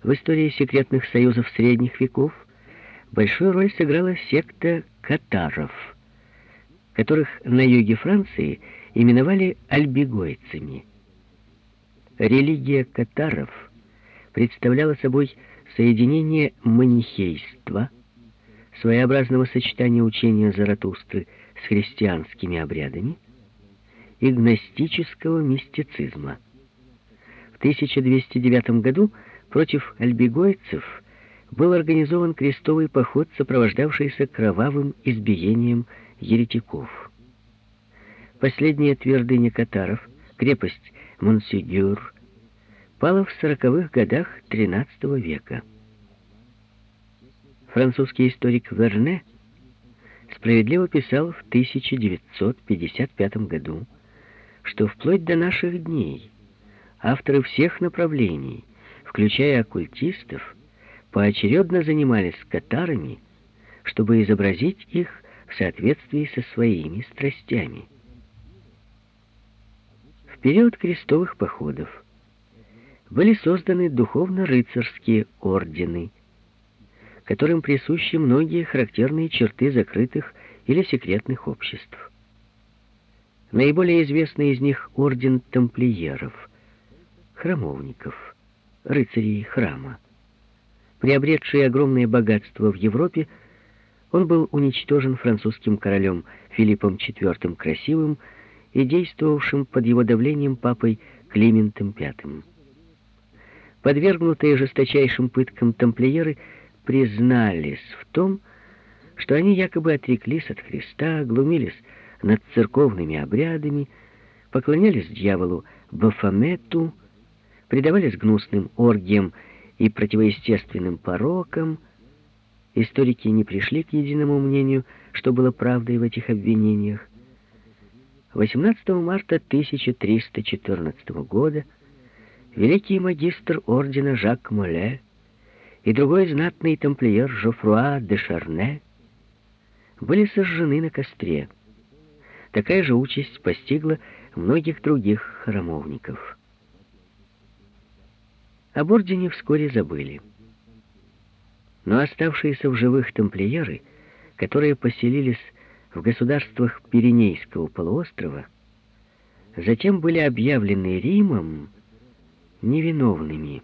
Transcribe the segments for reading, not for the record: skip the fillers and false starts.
В истории секретных союзов средних веков большую роль сыграла секта катаров, которых на юге Франции именовали альбигойцами. Религия катаров представляла собой соединение манихейства, своеобразного сочетания учения Заратустры с христианскими обрядами, и гностического мистицизма. В 1209 году против альбигойцев был организован крестовый поход, сопровождавшийся кровавым избиением еретиков. Последняя твердыня катаров, крепость Монсегюр, пала в 40-х годах XIII века. Французский историк Верне справедливо писал в 1955 году, что вплоть до наших дней авторы всех направлений, включая оккультистов, поочередно занимались катарами, чтобы изобразить их в соответствии со своими страстями. В период крестовых походов были созданы духовно-рыцарские ордены, которым присущи многие характерные черты закрытых или секретных обществ. Наиболее известный из них орден тамплиеров, храмовников, рыцарей храма. Приобретший огромное богатство в Европе, он был уничтожен французским королем Филиппом IV Красивым и действовавшим под его давлением папой Климентом V. Подвергнутые жесточайшим пыткам тамплиеры признались в том, что они якобы отреклись от Христа, глумились над церковными обрядами, поклонялись дьяволу Бафомету, предавались гнусным оргиям и противоестественным порокам. Историки не пришли к единому мнению, что было правдой в этих обвинениях. 18 марта 1314 года великий магистр ордена Жак Моле и другой знатный тамплиер Жофруа де Шарне были сожжены на костре. Такая же участь постигла многих других храмовников. Об ордене вскоре забыли. Но оставшиеся в живых тамплиеры, которые поселились в государствах Пиренейского полуострова, затем были объявлены Римом невиновными.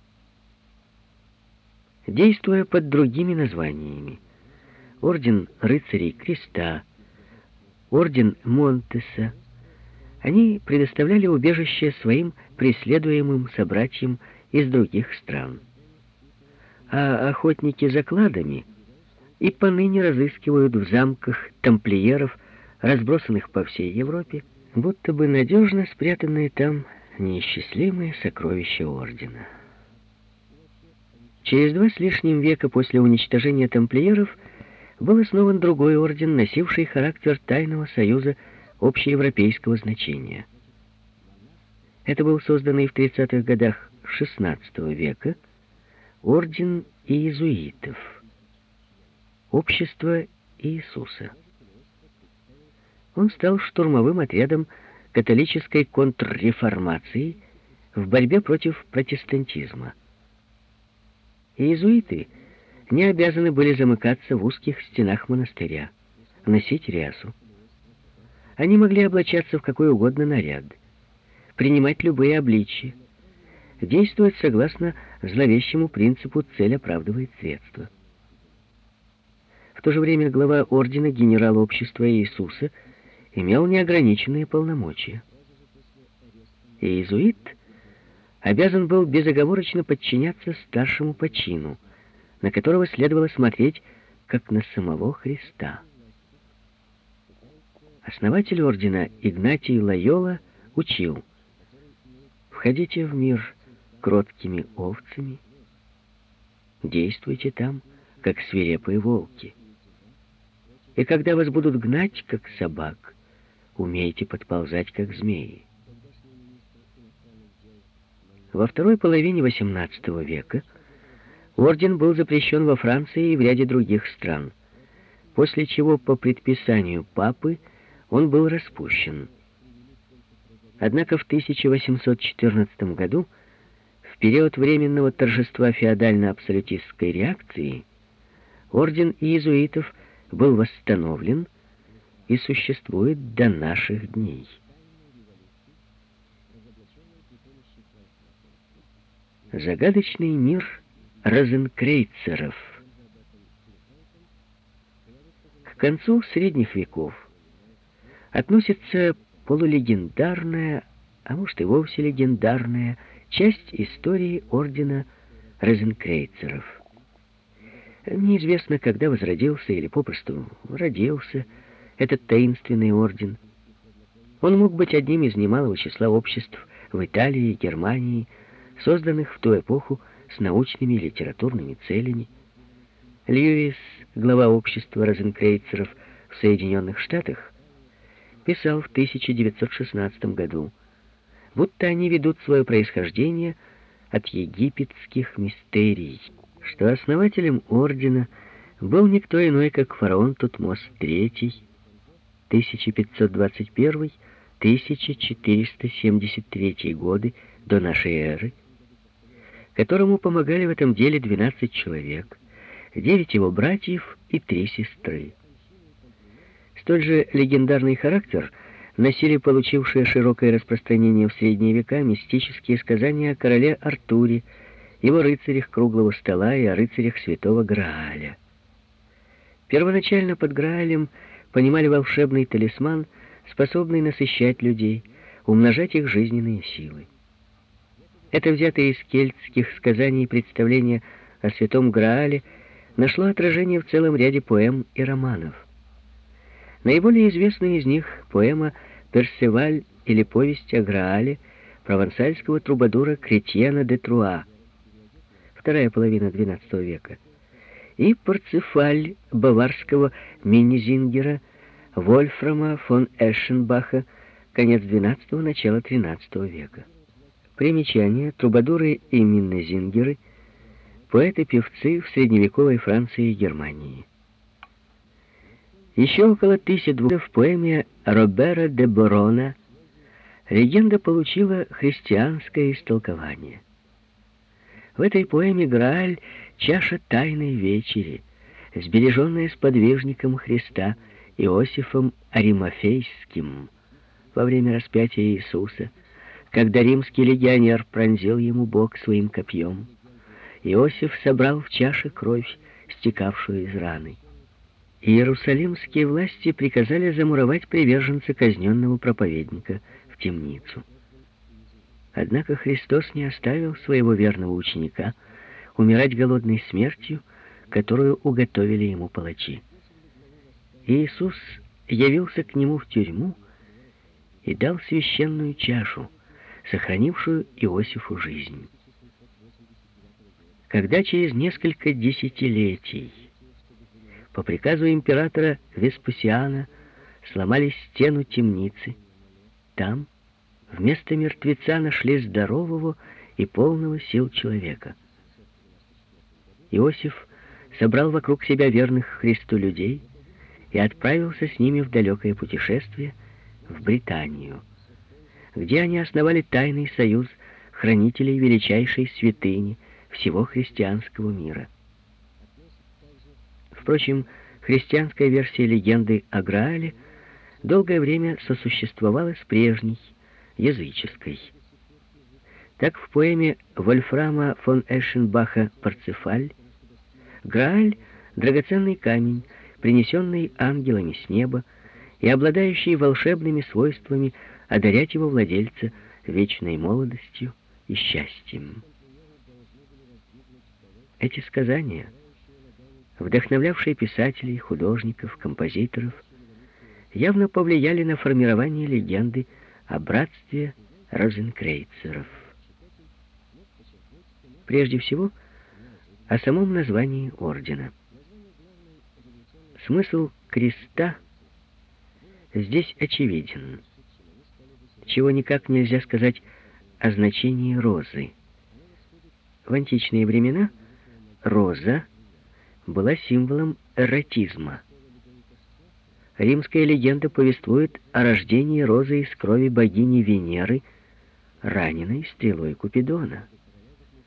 Действуя под другими названиями, орден рыцарей Креста, орден Монтеса, они предоставляли убежище своим преследуемым собратьям из других стран. А охотники за кладами и поныне разыскивают в замках тамплиеров, разбросанных по всей Европе, будто бы надежно спрятанные там неисчислимые сокровища ордена. Через 2 с лишним века после уничтожения тамплиеров был основан другой орден, носивший характер тайного союза общеевропейского значения. Это был созданный в 30-х годах XVI века орден иезуитов, общество Иисуса. Он стал штурмовым отрядом католической контрреформации в борьбе против протестантизма. Иезуиты не обязаны были замыкаться в узких стенах монастыря, носить рясу. Они могли облачаться в какой угодно наряд, принимать любые обличия, действовать согласно зловещему принципу «цель оправдывает средства». В то же время глава ордена, генерал общества Иисуса, имел неограниченные полномочия. Иезуит обязан был безоговорочно подчиняться старшему по чину, на которого следовало смотреть как на самого Христа. Основатель ордена Игнатий Лойола учил: «Входите в мир кроткими овцами, действуйте там, как свирепые волки. И когда вас будут гнать, как собак, умейте подползать, как змеи». Во второй половине XVIII века орден был запрещен во Франции и в ряде других стран, после чего по предписанию папы он был распущен. Однако в 1814 году период временного торжества феодально-абсолютистской реакции орден иезуитов был восстановлен и существует до наших дней. Загадочный мир розенкрейцеров. К концу средних веков относится полулегендарная, а может и вовсе легендарная, часть истории ордена розенкрейцеров. Неизвестно, когда возродился или попросту родился этот таинственный орден. Он мог быть одним из немалого числа обществ в Италии и Германии, созданных в ту эпоху с научными и литературными целями. Льюис, глава общества розенкрейцеров в Соединенных Штатах, писал в 1916 году, будто они ведут свое происхождение от египетских мистерий, что основателем ордена был никто иной, как фараон Тутмос III, 1521-1473 годы до нашей эры, которому помогали в этом деле 12 человек, 9 его братьев и 3 сестры. Столь же легендарный характер носили получившие широкое распространение в средние века мистические сказания о короле Артуре, его рыцарях круглого стола и о рыцарях святого Грааля. Первоначально под Граалем понимали волшебный талисман, способный насыщать людей, умножать их жизненные силы. Это взятое из кельтских сказаний представление о святом Граале нашло отражение в целом ряде поэм и романов. Наиболее известная из них поэма «Персеваль» или повесть о Граале провансальского трубадура Кретьена де Труа, вторая половина XII века, и «Парцефаль» баварского Миннезингера Вольфрама фон Эшенбаха, конец XII – начало XIII века. Примечание: трубадуры и миннезингеры — поэты-певцы в средневековой Франции и Германии. Еще около 1200 в поэме Робера де Борона легенда получила христианское истолкование. В этой поэме Грааль — чаша тайной вечери, сбереженная сподвижником Христа Иосифом Аримафейским во время распятия Иисуса, когда римский легионер пронзил ему бок своим копьем. Иосиф собрал в чаше кровь, стекавшую из раны. Иерусалимские власти приказали замуровать приверженца казненного проповедника в темницу. Однако Христос не оставил своего верного ученика умирать голодной смертью, которую уготовили ему палачи. Иисус явился к нему в тюрьму и дал священную чашу, сохранившую Иосифу жизнь. Когда через несколько десятилетий по приказу императора Веспасиана сломали стену темницы, там вместо мертвеца нашли здорового и полного сил человека. Иосиф собрал вокруг себя верных Христу людей и отправился с ними в далекое путешествие в Британию, где они основали тайный союз хранителей величайшей святыни всего христианского мира. Впрочем, христианская версия легенды о Граале долгое время сосуществовала с прежней, языческой. Так в поэме Вольфрама фон Эшенбаха «Парцефаль» Грааль — драгоценный камень, принесенный ангелами с неба и обладающий волшебными свойствами одарять его владельца вечной молодостью и счастьем. Эти сказания, вдохновлявшие писателей, художников, композиторов, явно повлияли на формирование легенды о братстве розенкрейцеров. Прежде всего, о самом названии ордена. Смысл креста здесь очевиден, чего никак нельзя сказать о значении розы. В античные времена роза была символом эротизма. Римская легенда повествует о рождении розы из крови богини Венеры, раненой стрелой Купидона.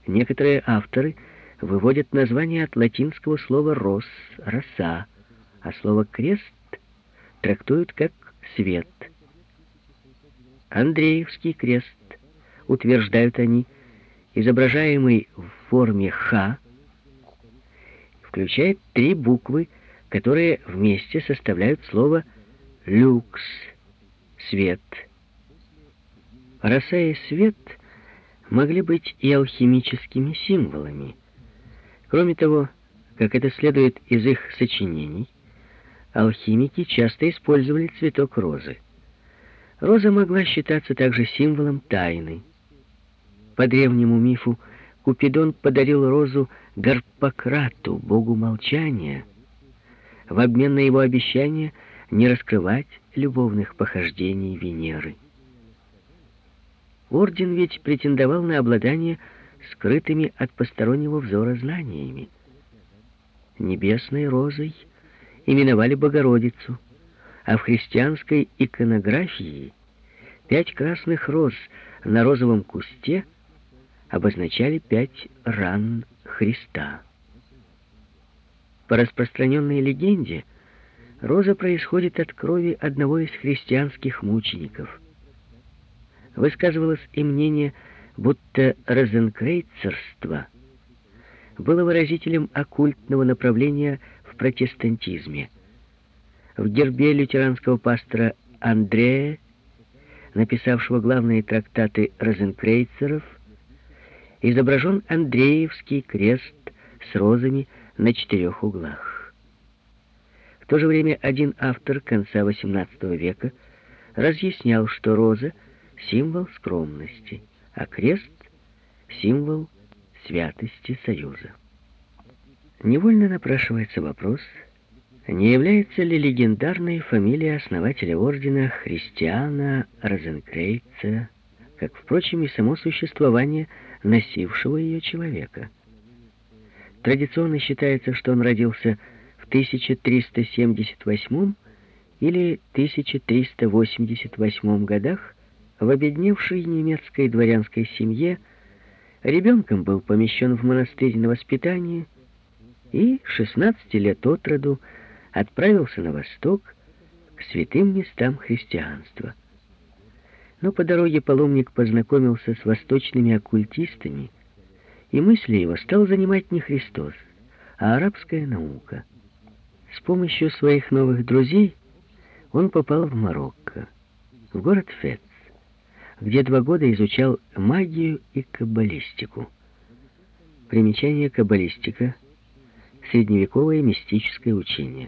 Некоторые авторы выводят название от латинского слова «рос» — «роса», а слово «крест» трактуют как «свет». Андреевский крест, утверждают они, изображаемый в форме «Х», включает 3 буквы, которые вместе составляют слово «люкс» — «свет». Роса и свет могли быть и алхимическими символами. Кроме того, как это следует из их сочинений, алхимики часто использовали цветок розы. Роза могла считаться также символом тайны. По древнему мифу Купидон подарил розу Гарпократу, богу молчания, в обмен на его обещание не раскрывать любовных похождений Венеры. Орден ведь претендовал на обладание скрытыми от постороннего взора знаниями. Небесной розой именовали Богородицу, а в христианской иконографии 5 красных роз на розовом кусте обозначали 5 ран Христа. По распространенной легенде, роза происходит от крови одного из христианских мучеников. Высказывалось и мнение, будто розенкрейцерство было выразителем оккультного направления в протестантизме. В гербе лютеранского пастора Андрея, написавшего главные трактаты розенкрейцеров, изображен Андреевский крест с розами на 4 углах. В то же время один автор конца XVIII века разъяснял, что роза — символ скромности, а крест — символ святости союза. Невольно напрашивается вопрос, не является ли легендарной фамилия основателя ордена Христиана Розенкрейца, как, впрочем, и само существование носившего ее человека. Традиционно считается, что он родился в 1378 или 1388 годах в обедневшей немецкой дворянской семье. Ребенком был помещен в монастырь на воспитание и 16 лет от роду отправился на восток к святым местам христианства. Но по дороге паломник познакомился с восточными оккультистами, и мысли его стал занимать не Христос, а арабская наука. С помощью своих новых друзей он попал в Марокко, в город Фец, где 2 года изучал магию и каббалистику. Примечание: каббалистика — средневековое мистическое учение.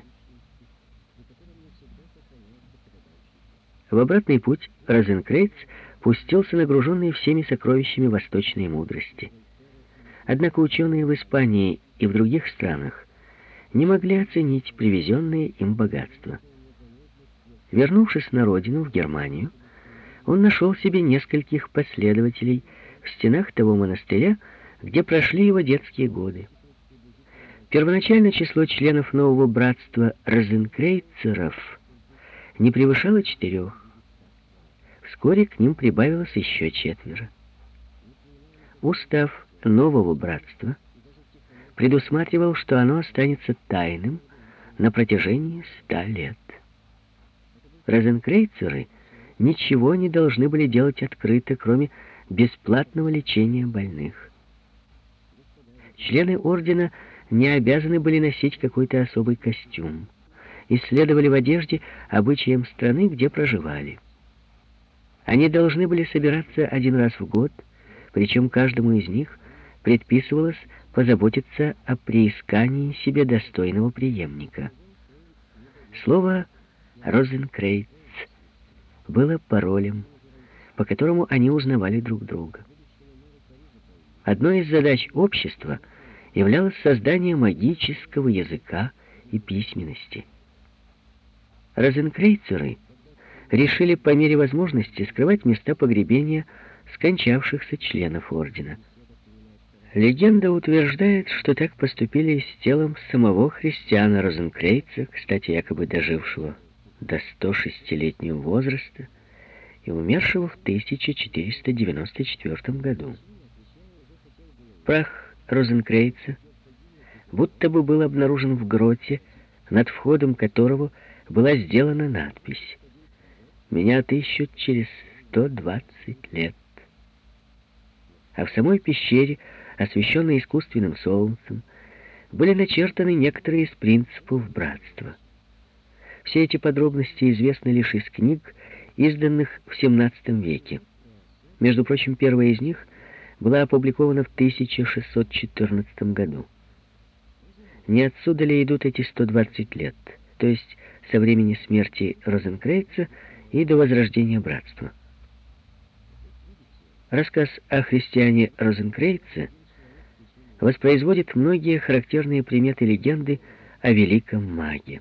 В обратный путь Розенкрейц пустился нагруженный всеми сокровищами восточной мудрости. Однако ученые в Испании и в других странах не могли оценить привезенные им богатства. Вернувшись на родину, в Германию, он нашел себе нескольких последователей в стенах того монастыря, где прошли его детские годы. Первоначально число членов нового братства розенкрейцеров не превышало 4. Вскоре к ним прибавилось еще 4. Устав нового братства предусматривал, что оно останется тайным на протяжении 100 лет. Розенкрейцеры ничего не должны были делать открыто, кроме бесплатного лечения больных. Члены ордена не обязаны были носить какой-то особый костюм и следовали в одежде обычаям страны, где проживали. Они должны были собираться 1 раз в год, причем каждому из них предписывалось позаботиться о приискании себе достойного преемника. Слово «Розенкрейц» было паролем, по которому они узнавали друг друга. Одной из задач общества являлось создание магического языка и письменности. Розенкрейцеры решили по мере возможности скрывать места погребения скончавшихся членов ордена. Легенда утверждает, что так поступили с телом самого Христиана Розенкрейца, кстати, якобы дожившего до 106-летнего возраста и умершего в 1494 году. Прах Розенкрейца будто бы был обнаружен в гроте, над входом которого была сделана надпись: «Меня отыщут через 120 лет». А в самой пещере, освещенной искусственным солнцем, были начертаны некоторые из принципов братства. Все эти подробности известны лишь из книг, изданных в XVII веке. Между прочим, первая из них была опубликована в 1614 году. Не отсюда ли идут эти 120 лет, то есть со времени смерти Розенкрейца и до возрождения братства? Рассказ о христиане Розенкрейце воспроизводит многие характерные приметы легенды о великом маге.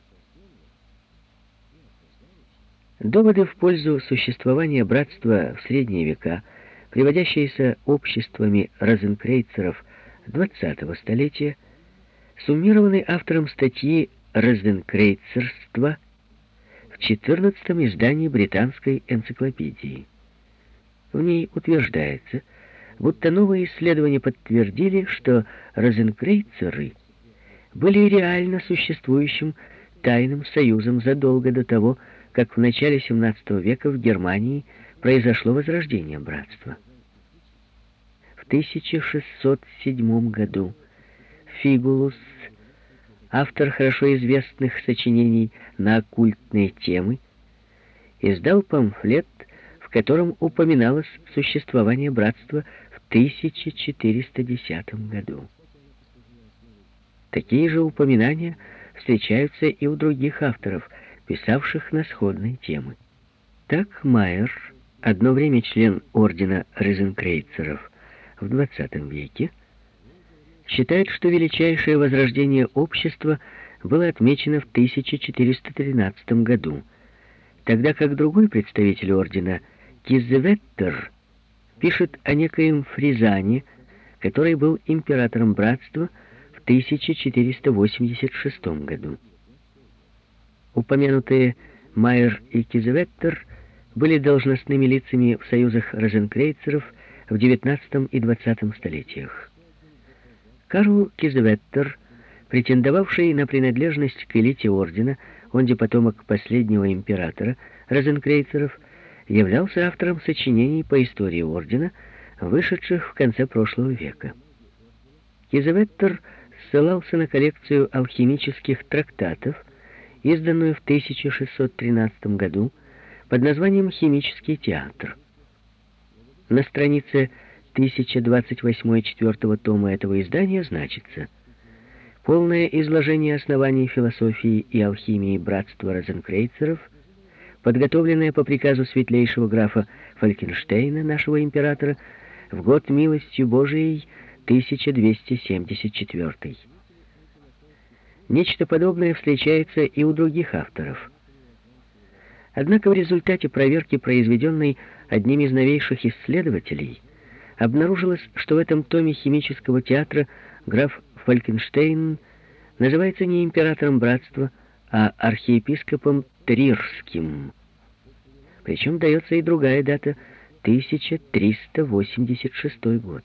Доводы в пользу существования братства в средние века, приводящиеся обществами розенкрейцеров XX столетия, суммированы автором статьи «Розенкрейцерство» в 14-м издании британской энциклопедии. В ней утверждается, будто новые исследования подтвердили, что розенкрейцеры были реально существующим тайным союзом задолго до того, как в начале XVII века в Германии произошло возрождение братства. В 1607 году Фигулус, автор хорошо известных сочинений на оккультные темы, издал памфлет, в котором упоминалось существование братства в 1410 году. Такие же упоминания встречаются и у других авторов, писавших на сходные темы. Так Майер, одно время член ордена розенкрейцеров в XX веке, считает, что величайшее возрождение общества было отмечено в 1413 году, тогда как другой представитель ордена, Кизеветтер, пишет о некоем Фризане, который был императором братства в 1486 году. Упомянутые Майер и Кизеветтер были должностными лицами в союзах розенкрейцеров в XIX и XX столетиях. Карл Кизеветтер, претендовавший на принадлежность к элите ордена, он же потомок последнего императора розенкрейцеров, являлся автором сочинений по истории ордена, вышедших в конце прошлого века. Кизеветтер ссылался на коллекцию алхимических трактатов, изданную в 1613 году под названием «Химический театр». На странице 1028 четвертого тома этого издания значится: полное изложение оснований философии и алхимии братства розенкрейцеров, подготовленное по приказу светлейшего графа Фалькенштейна, нашего императора, в год милостью Божией 1274. Нечто подобное встречается и у других авторов. Однако в результате проверки, произведенной одним из новейших исследователей, обнаружилось, что в этом томе химического театра граф Фалькенштейн называется не императором братства, а архиепископом Трирским. Причем дается и другая дата — 1386 год.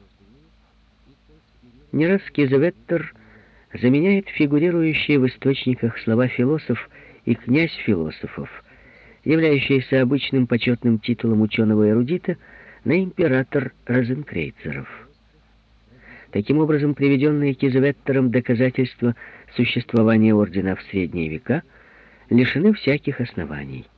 Не раз Кизеветтер заменяет фигурирующие в источниках слова «философ» и «князь философов», являющиеся обычным почетным титулом ученого-эрудита, на император розенкрейцеров. Таким образом, приведенные Кизеветтером доказательства существования ордена в средние века лишены всяких оснований.